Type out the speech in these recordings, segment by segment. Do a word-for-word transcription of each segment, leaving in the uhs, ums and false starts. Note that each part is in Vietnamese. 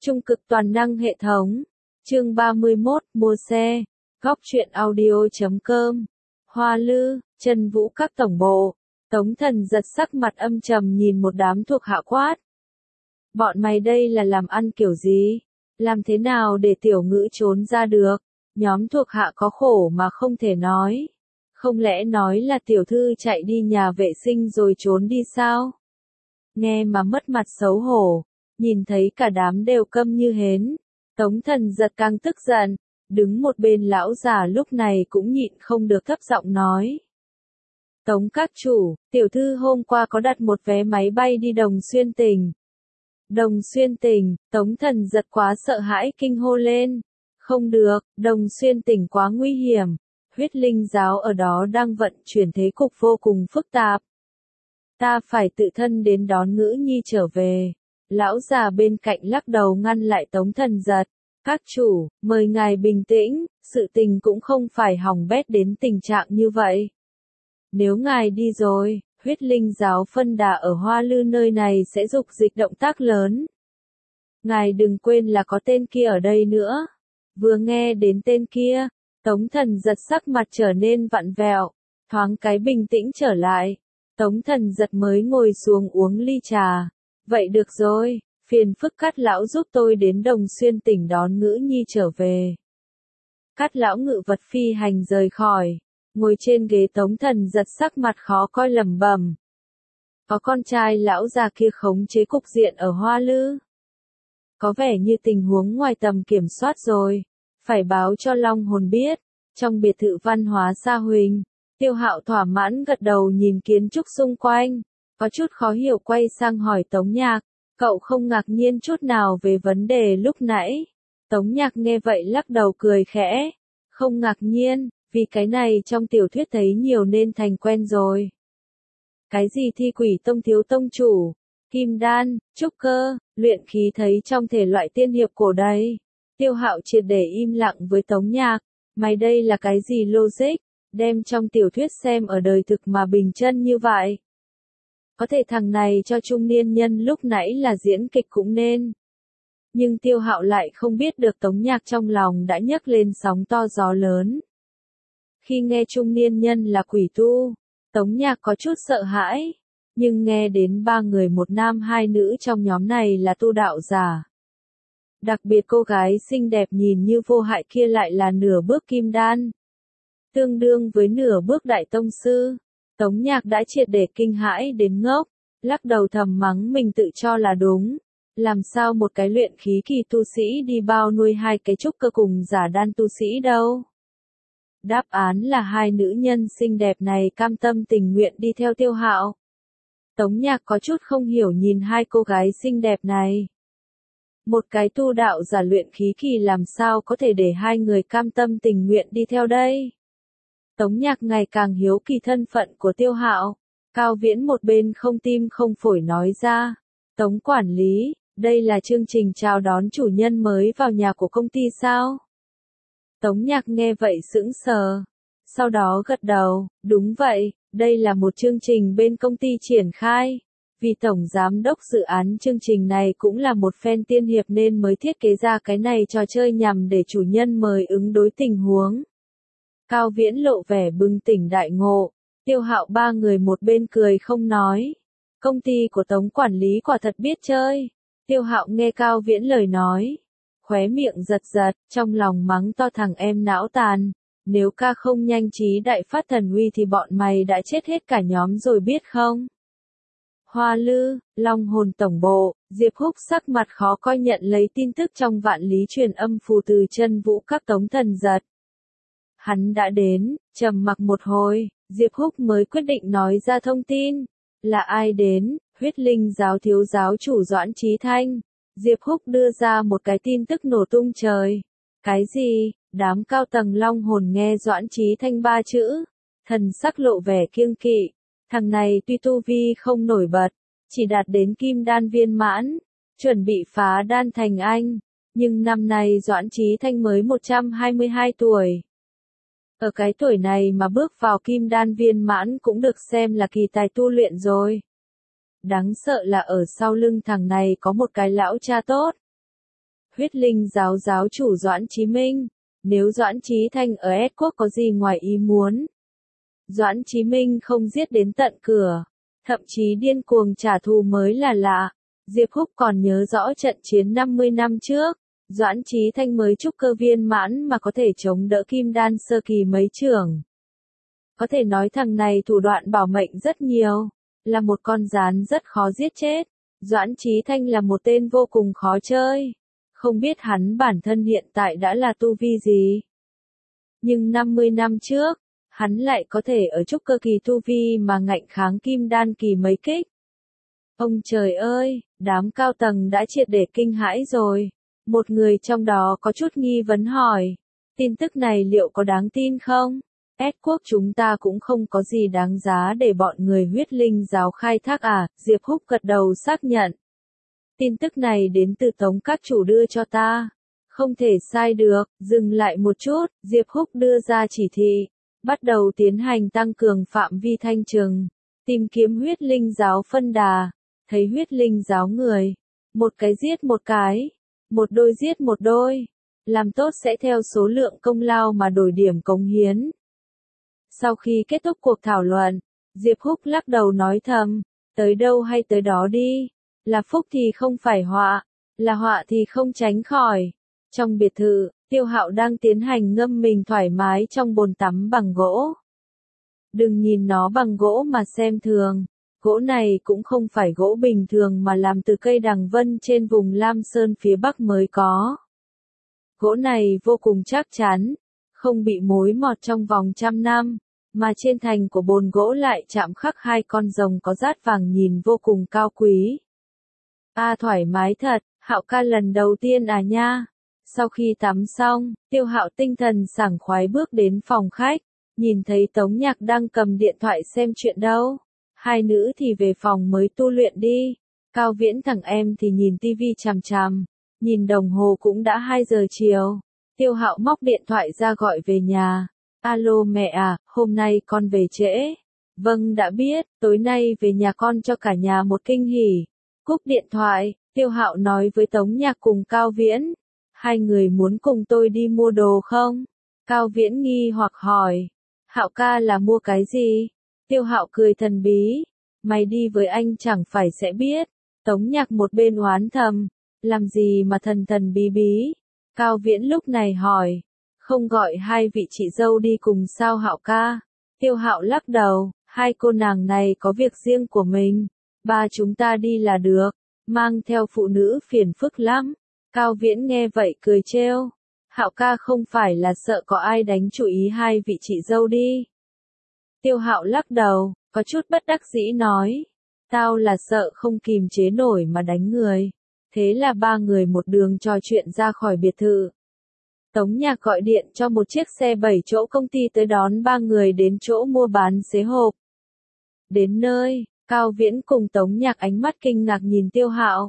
Trung cực toàn năng hệ thống. Chương ba mươi mốt, mua xe. Góc truyện audio chấm com. Hoa Lư, Chân Vũ các tổng bộ. Tống Thần giật sắc mặt âm trầm nhìn một đám thuộc hạ quát. Bọn mày đây là làm ăn kiểu gì? Làm thế nào để tiểu ngữ trốn ra được? Nhóm thuộc hạ có khổ mà không thể nói. Không lẽ nói là tiểu thư chạy đi nhà vệ sinh rồi trốn đi sao? Nghe mà mất mặt xấu hổ, nhìn thấy cả đám đều câm như hến. Tống Thần giật càng tức giận, đứng một bên lão già lúc này cũng nhịn không được thấp giọng nói. Tống các chủ, tiểu thư hôm qua có đặt một vé máy bay đi Đồng Xuyên tỉnh. Đồng Xuyên tỉnh, Tống Thần giật quá sợ hãi kinh hô lên. Không được, Đồng Xuyên tỉnh quá nguy hiểm. Huyết linh giáo ở đó đang vận chuyển thế cục vô cùng phức tạp. Ta phải tự thân đến đón Ngữ Nhi trở về. Lão già bên cạnh lắc đầu ngăn lại Tống Thần giật. Các chủ, mời ngài bình tĩnh, sự tình cũng không phải hỏng bét đến tình trạng như vậy. Nếu ngài đi rồi, huyết linh giáo phân đà ở Hoa Lư nơi này sẽ dục dịch động tác lớn. Ngài đừng quên là có tên kia ở đây nữa. Vừa nghe đến tên kia, Tống Thần giật sắc mặt trở nên vặn vẹo, thoáng cái bình tĩnh trở lại. Tống Thần giật mới ngồi xuống uống ly trà. Vậy được rồi, phiền phức Cát lão giúp tôi đến Đồng Xuyên tỉnh đón Ngữ Nhi trở về. Cát lão ngự vật phi hành rời khỏi, ngồi trên ghế Tống Thần giật sắc mặt khó coi lẩm bẩm. Có con trai lão già kia khống chế cục diện ở Hoa Lư. Có vẻ như tình huống ngoài tầm kiểm soát rồi, phải báo cho Long Hồn biết. Trong biệt thự văn hóa Sa Huỳnh, Tiêu Hạo thỏa mãn gật đầu nhìn kiến trúc xung quanh, có chút khó hiểu quay sang hỏi Tống Nhạc, cậu không ngạc nhiên chút nào về vấn đề lúc nãy. Tống Nhạc nghe vậy lắc đầu cười khẽ, không ngạc nhiên, vì cái này trong tiểu thuyết thấy nhiều nên thành quen rồi. Cái gì thi quỷ tông thiếu tông chủ, kim đan, trúc cơ, luyện khí thấy trong thể loại tiên hiệp cổ đây. Tiêu Hạo triệt để im lặng với Tống Nhạc, mày đây là cái gì logic, đem trong tiểu thuyết xem ở đời thực mà bình chân như vậy. Có thể thằng này cho trung niên nhân lúc nãy là diễn kịch cũng nên. Nhưng Tiêu Hạo lại không biết được Tống Nhạc trong lòng đã nhấc lên sóng to gió lớn. Khi nghe trung niên nhân là quỷ tu, Tống Nhạc có chút sợ hãi, nhưng nghe đến ba người một nam hai nữ trong nhóm này là tu đạo giả. Đặc biệt cô gái xinh đẹp nhìn như vô hại kia lại là nửa bước kim đan. Tương đương với nửa bước đại tông sư. Tống Nhạc đã triệt để kinh hãi đến ngốc, lắc đầu thầm mắng mình tự cho là đúng. Làm sao một cái luyện khí kỳ tu sĩ đi bao nuôi hai cái trúc cơ cùng giả đan tu sĩ đâu. Đáp án là hai nữ nhân xinh đẹp này cam tâm tình nguyện đi theo Tiêu Hạo. Tống Nhạc có chút không hiểu nhìn hai cô gái xinh đẹp này. Một cái tu đạo giả luyện khí kỳ làm sao có thể để hai người cam tâm tình nguyện đi theo đây. Tống Nhạc ngày càng hiếu kỳ thân phận của Tiêu Hạo. Cao Viễn một bên không tim không phổi nói ra. Tống quản lý, đây là chương trình chào đón chủ nhân mới vào nhà của công ty sao? Tống Nhạc nghe vậy sững sờ. Sau đó gật đầu, đúng vậy, đây là một chương trình bên công ty triển khai. Vì tổng giám đốc dự án chương trình này cũng là một fan tiên hiệp nên mới thiết kế ra cái này trò chơi nhằm để chủ nhân mời ứng đối tình huống. Cao Viễn lộ vẻ bừng tỉnh đại ngộ, Tiêu Hạo ba người một bên cười không nói. Công ty của Tống quản lý quả thật biết chơi. Tiêu Hạo nghe Cao Viễn lời nói, khóe miệng giật giật, trong lòng mắng to thằng em não tàn. Nếu ca không nhanh trí đại phát thần uy thì bọn mày đã chết hết cả nhóm rồi biết không? Hoa Lư, Long Hồn tổng bộ, Diệp Húc sắc mặt khó coi nhận lấy tin tức trong vạn lý truyền âm phù từ Chân Vũ các Tống Thần giật. Hắn đã đến, trầm mặc một hồi, Diệp Húc mới quyết định nói ra thông tin. Là ai đến? Huyết linh giáo thiếu giáo chủ Doãn Chí Thanh. Diệp Húc đưa ra một cái tin tức nổ tung trời. Cái gì? Đám cao tầng Long Hồn nghe Doãn Chí Thanh ba chữ, thần sắc lộ vẻ kiêng kỵ. Thằng này tuy tu vi không nổi bật, chỉ đạt đến kim đan viên mãn, chuẩn bị phá đan thành anh, nhưng năm nay Doãn Chí Thanh mới một trăm hai mươi hai tuổi. Ở cái tuổi này mà bước vào kim đan viên mãn cũng được xem là kỳ tài tu luyện rồi. Đáng sợ là ở sau lưng thằng này có một cái lão cha tốt. Huyết Linh giáo giáo chủ Doãn Chí Minh. Nếu Doãn Chí Thanh ở S quốc có gì ngoài ý muốn, Doãn Chí Minh không giết đến tận cửa, thậm chí điên cuồng trả thù mới là lạ. Diệp Húc còn nhớ rõ trận chiến năm mươi năm trước, Doãn Chí Thanh mới trúc cơ viên mãn mà có thể chống đỡ kim đan sơ kỳ mấy chưởng. Có thể nói thằng này thủ đoạn bảo mệnh rất nhiều, là một con gián rất khó giết chết. Doãn Chí Thanh là một tên vô cùng khó chơi, không biết hắn bản thân hiện tại đã là tu vi gì. Nhưng năm mươi năm trước, hắn lại có thể ở trúc cơ kỳ tu vi mà ngạnh kháng kim đan kỳ mấy kích. Ông trời ơi, đám cao tầng đã triệt để kinh hãi rồi. Một người trong đó có chút nghi vấn hỏi, tin tức này liệu có đáng tin không? S quốc chúng ta cũng không có gì đáng giá để bọn người Huyết Linh giáo khai thác à? Diệp Húc gật đầu xác nhận. Tin tức này đến từ Tống các chủ đưa cho ta. Không thể sai được, dừng lại một chút, Diệp Húc đưa ra chỉ thị. Bắt đầu tiến hành tăng cường phạm vi thanh trừng, tìm kiếm Huyết Linh giáo phân đà. Thấy Huyết Linh giáo người, một cái giết một cái, một đôi giết một đôi. Làm tốt sẽ theo số lượng công lao mà đổi điểm cống hiến. Sau khi kết thúc cuộc thảo luận, Diệp Húc lắc đầu nói thầm, tới đâu hay tới đó đi, là phúc thì không phải họa, là họa thì không tránh khỏi. Trong biệt thự, Tiêu Hạo đang tiến hành ngâm mình thoải mái trong bồn tắm bằng gỗ. Đừng nhìn nó bằng gỗ mà xem thường, gỗ này cũng không phải gỗ bình thường mà làm từ cây đằng vân trên vùng Lam Sơn phía Bắc mới có. Gỗ này vô cùng chắc chắn, không bị mối mọt trong vòng trăm năm, mà trên thành của bồn gỗ lại chạm khắc hai con rồng có rát vàng nhìn vô cùng cao quý. A à, thoải mái thật, Hạo ca lần đầu tiên à nha. Sau khi tắm xong, Tiêu Hạo tinh thần sảng khoái bước đến phòng khách, nhìn thấy Tống Nhạc đang cầm điện thoại xem chuyện đâu. Hai nữ thì về phòng mới tu luyện đi. Cao Viễn thằng em thì nhìn tivi chằm chằm, nhìn đồng hồ cũng đã hai giờ chiều. Tiêu Hạo móc điện thoại ra gọi về nhà. Alo mẹ à, hôm nay con về trễ. Vâng đã biết, tối nay về nhà con cho cả nhà một kinh hỉ. Cúp điện thoại, Tiêu Hạo nói với Tống Nhạc cùng Cao Viễn. Hai người muốn cùng tôi đi mua đồ không? Cao Viễn nghi hoặc hỏi. Hạo ca là mua cái gì? Tiêu Hạo cười thần bí. Mày đi với anh chẳng phải sẽ biết. Tống Nhạc một bên oán thầm. Làm gì mà thần thần bí bí? Cao Viễn lúc này hỏi. Không gọi hai vị chị dâu đi cùng sao Hạo ca? Tiêu Hạo lắc đầu. Hai cô nàng này có việc riêng của mình. Ba chúng ta đi là được. Mang theo phụ nữ phiền phức lắm. Cao Viễn nghe vậy cười trêu. Hạo ca không phải là sợ có ai đánh chú ý hai vị chị dâu đi. Tiêu Hạo lắc đầu, có chút bất đắc dĩ nói. Tao là sợ không kìm chế nổi mà đánh người. Thế là ba người một đường trò chuyện ra khỏi biệt thự. Tống Nhạc gọi điện cho một chiếc xe bảy chỗ công ty tới đón ba người đến chỗ mua bán xế hộp. Đến nơi, Cao Viễn cùng Tống Nhạc ánh mắt kinh ngạc nhìn Tiêu Hạo.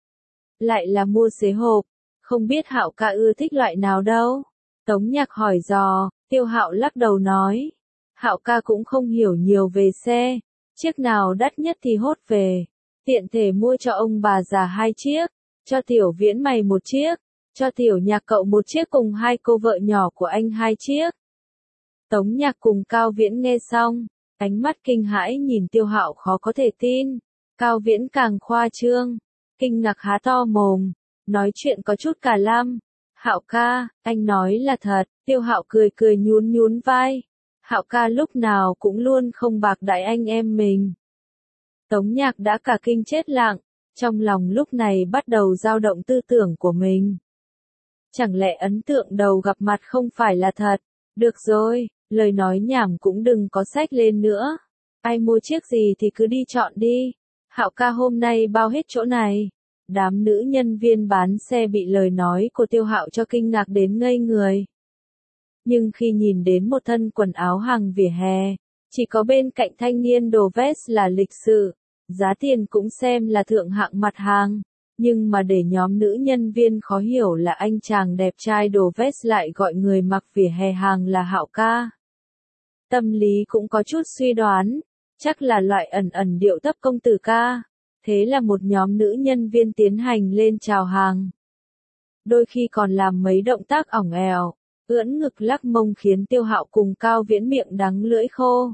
Lại là mua xế hộp, không biết Hạo ca ưa thích loại nào đâu. Tống Nhạc hỏi dò, Tiêu Hạo lắc đầu nói. Hạo ca cũng không hiểu nhiều về xe, chiếc nào đắt nhất thì hốt về. Tiện thể mua cho ông bà già hai chiếc, cho Tiểu Viễn mày một chiếc, cho Tiểu Nhạc cậu một chiếc cùng hai cô vợ nhỏ của anh hai chiếc. Tống Nhạc cùng Cao Viễn nghe xong, ánh mắt kinh hãi nhìn Tiêu Hạo khó có thể tin. Cao Viễn càng khoa trương, kinh ngạc há to mồm, nói chuyện có chút cả lăm. Hạo ca, anh nói là thật. Tiêu Hạo cười cười nhún nhún vai. Hạo ca lúc nào cũng luôn không bạc đãi anh em mình. Tống Nhạc đã cả kinh chết lặng, trong lòng lúc này bắt đầu dao động tư tưởng của mình. Chẳng lẽ ấn tượng đầu gặp mặt không phải là thật? Được rồi, lời nói nhảm cũng đừng có xách lên nữa. Ai mua chiếc gì thì cứ đi chọn đi. Hạo ca hôm nay bao hết chỗ này. Đám nữ nhân viên bán xe bị lời nói của Tiêu Hạo cho kinh ngạc đến ngây người. Nhưng khi nhìn đến một thân quần áo hàng vỉa hè, chỉ có bên cạnh thanh niên đồ vest là lịch sự, giá tiền cũng xem là thượng hạng mặt hàng, nhưng mà để nhóm nữ nhân viên khó hiểu là anh chàng đẹp trai đồ vest lại gọi người mặc vỉa hè hàng là Hạo ca. Tâm lý cũng có chút suy đoán, chắc là loại ẩn ẩn điệu thấp công tử ca. Thế là một nhóm nữ nhân viên tiến hành lên chào hàng. đôi khi còn làm mấy động tác ỏng ẻo, ưỡn ngực lắc mông khiến Tiêu Hạo cùng Cao Viễn miệng đắng lưỡi khô.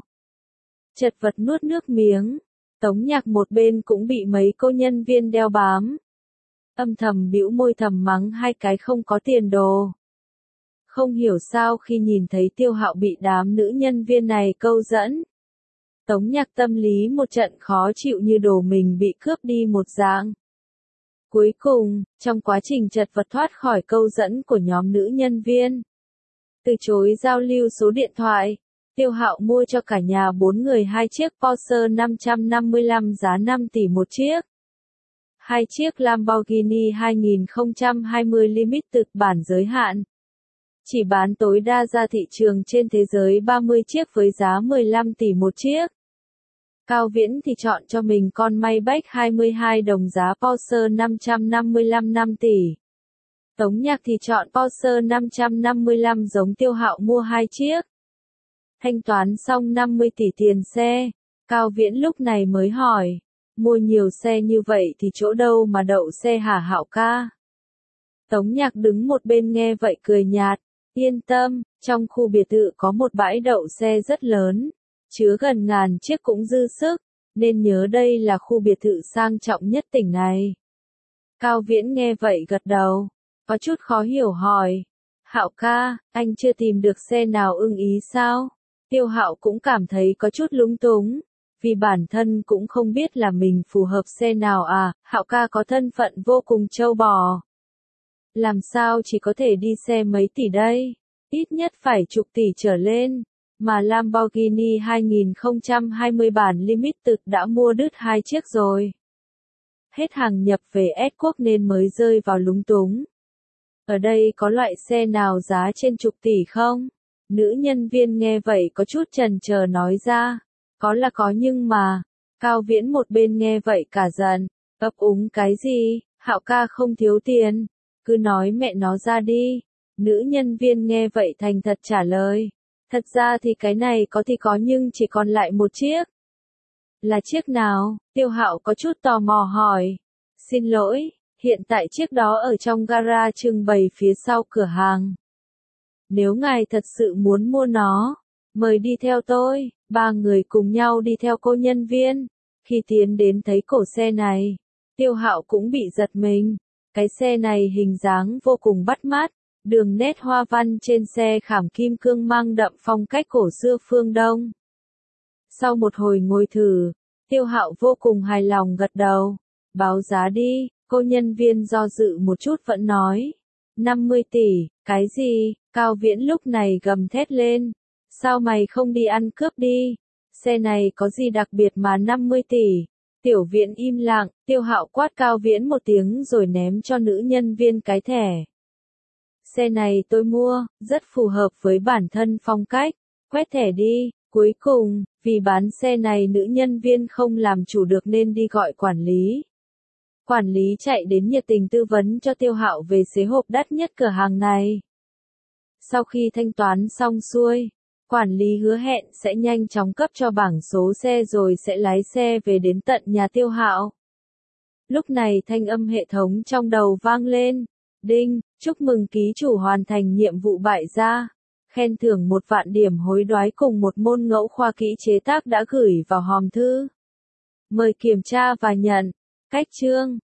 Chật vật nuốt nước miếng, Tống Nhạc một bên cũng bị mấy cô nhân viên đeo bám. Âm thầm bĩu môi thầm mắng hai cái không có tiền đồ. Không hiểu sao khi nhìn thấy Tiêu Hạo bị đám nữ nhân viên này câu dẫn. Tống Nhạc tâm lý một trận khó chịu như đồ mình bị cướp đi một dạng. Cuối cùng, trong quá trình chật vật thoát khỏi câu dẫn của nhóm nữ nhân viên, từ chối giao lưu số điện thoại, Tiêu Hạo mua cho cả nhà bốn người hai chiếc Porsche năm trăm năm mươi lăm giá năm tỷ một chiếc. Hai chiếc Lamborghini hai không hai không Limited bản giới hạn. Chỉ bán tối đa ra thị trường trên thế giới ba mươi chiếc với giá mười lăm tỷ một chiếc. Cao Viễn thì chọn cho mình con Maybach hai mươi hai đồng giá Porsche năm trăm năm mươi lăm năm tỷ. Tống Nhạc thì chọn Porsche năm trăm năm mươi lăm giống Tiêu Hạo mua hai chiếc. Thanh toán xong năm mươi tỷ tiền xe, Cao Viễn lúc này mới hỏi, mua nhiều xe như vậy thì chỗ đâu mà đậu xe hả Hạo ca? Tống Nhạc đứng một bên nghe vậy cười nhạt, yên tâm, trong khu biệt thự có một bãi đậu xe rất lớn, chứa gần ngàn chiếc cũng dư sức, nên nhớ đây là khu biệt thự sang trọng nhất tỉnh này. Cao Viễn nghe vậy gật đầu, có chút khó hiểu hỏi, Hạo ca, anh chưa tìm được xe nào ưng ý sao? Tiêu Hạo cũng cảm thấy có chút lúng túng, vì bản thân cũng không biết là mình phù hợp xe nào à, Hạo ca có thân phận vô cùng trâu bò. Làm sao chỉ có thể đi xe mấy tỷ đây, ít nhất phải chục tỷ trở lên, mà Lamborghini hai không hai không bản Limited đã mua đứt hai chiếc rồi. Hết hàng nhập về S quốc nên mới rơi vào lúng túng. Ở đây có loại xe nào giá trên chục tỷ không? Nữ nhân viên nghe vậy có chút chần chờ nói ra, có là có nhưng mà, Cao Viễn một bên nghe vậy cả giận, ấp úng cái gì, Hạo ca không thiếu tiền, cứ nói mẹ nó ra đi. Nữ nhân viên nghe vậy thành thật trả lời, thật ra thì cái này có thì có nhưng chỉ còn lại một chiếc. Là chiếc nào? Tiêu Hạo có chút tò mò hỏi. Xin lỗi, hiện tại chiếc đó ở trong gara trưng bày phía sau cửa hàng. Nếu ngài thật sự muốn mua nó, mời đi theo tôi. Ba người cùng nhau đi theo cô nhân viên. Khi tiến đến thấy cổ xe này, Tiêu Hạo cũng bị giật mình. Cái xe này hình dáng vô cùng bắt mắt, đường nét hoa văn trên xe khảm kim cương mang đậm phong cách cổ xưa phương Đông. Sau một hồi ngồi thử, Tiêu Hạo vô cùng hài lòng gật đầu. Báo giá đi, cô nhân viên do dự một chút vẫn nói. năm mươi tỷ, cái gì? Cao Viễn lúc này gầm thét lên. Sao mày không đi ăn cướp đi? Xe này có gì đặc biệt mà năm mươi tỷ? Tiểu Viễn im lặng, Tiêu Hạo quát Cao Viễn một tiếng rồi ném cho nữ nhân viên cái thẻ. Xe này tôi mua, rất phù hợp với bản thân phong cách, quét thẻ đi. Cuối cùng, vì bán xe này nữ nhân viên không làm chủ được nên đi gọi quản lý. Quản lý chạy đến nhiệt tình tư vấn cho Tiêu Hạo về xế hộp đắt nhất cửa hàng này. Sau khi thanh toán xong xuôi, quản lý hứa hẹn sẽ nhanh chóng cấp cho bảng số xe rồi sẽ lái xe về đến tận nhà Tiêu Hạo. Lúc này thanh âm hệ thống trong đầu vang lên. Đinh, chúc mừng ký chủ hoàn thành nhiệm vụ bại gia. Khen thưởng một vạn điểm hối đoái cùng một môn ngẫu khoa kỹ chế tác đã gửi vào hòm thư. Mời kiểm tra và nhận. Cách chương